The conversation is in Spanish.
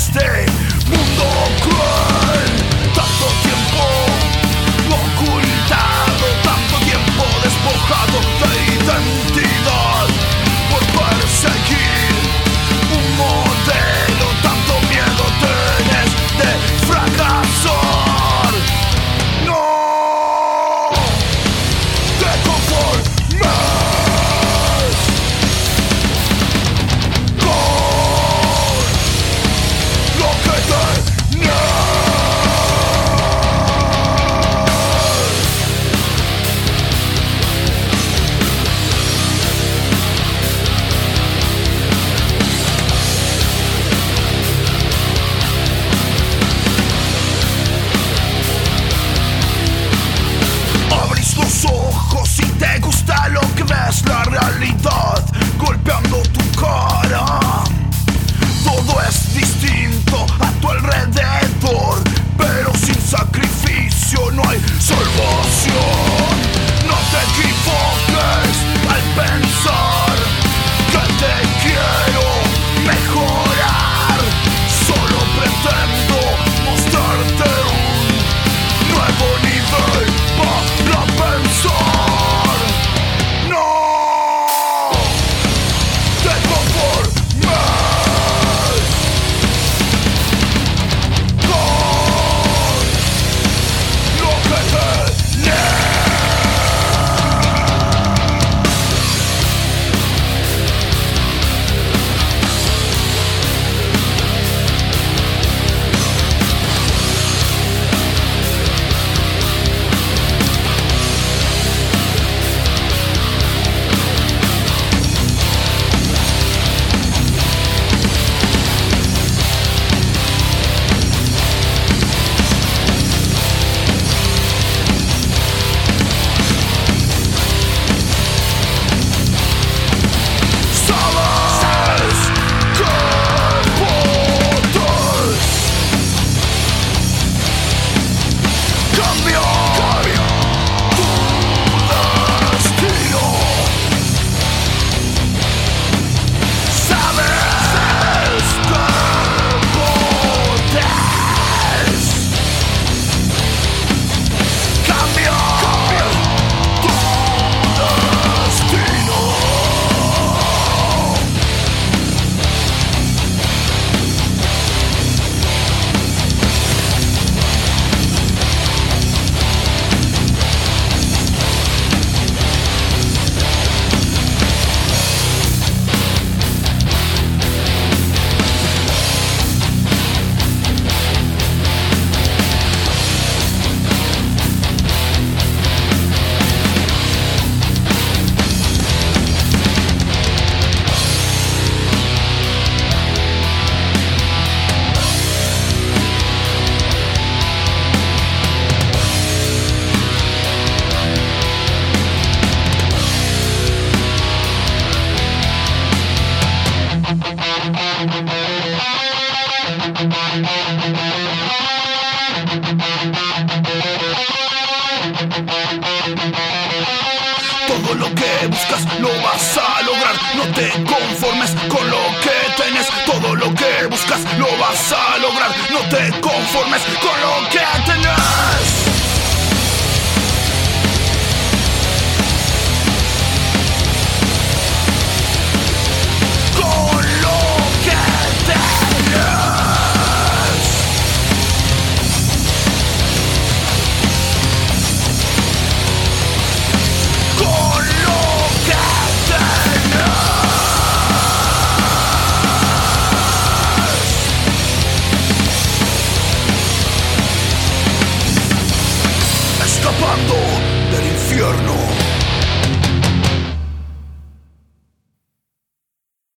este mundo cruel. Tanto tiempo ocultado, tanto tiempo despojado de identidad por perseguir un modelo. Tanto miedo tienes de fracasar. No te conformes con lo que tenés. Abrís los ojos y te gusta lo que ves, la realidad golpeando tu cara. Todo es distinto a tu alrededor, pero sin sacrificio no hay salvación. No te equivoques al pensar que te quiero mejorar. Solo pretendo mostrarte un nuevo nivel para pensar. No te conformes con lo que tenés. Sabes que puedes cambiar tu destino. Sabes que puedes cambiar tu destino. Todo lo que buscas lo vas a lograr. No te conformes con lo que tenés. Todo lo que buscas lo vas a lograr. No te conformes con lo que tenés. Con lo que tenés. Con lo que tenés. Escapando del infierno.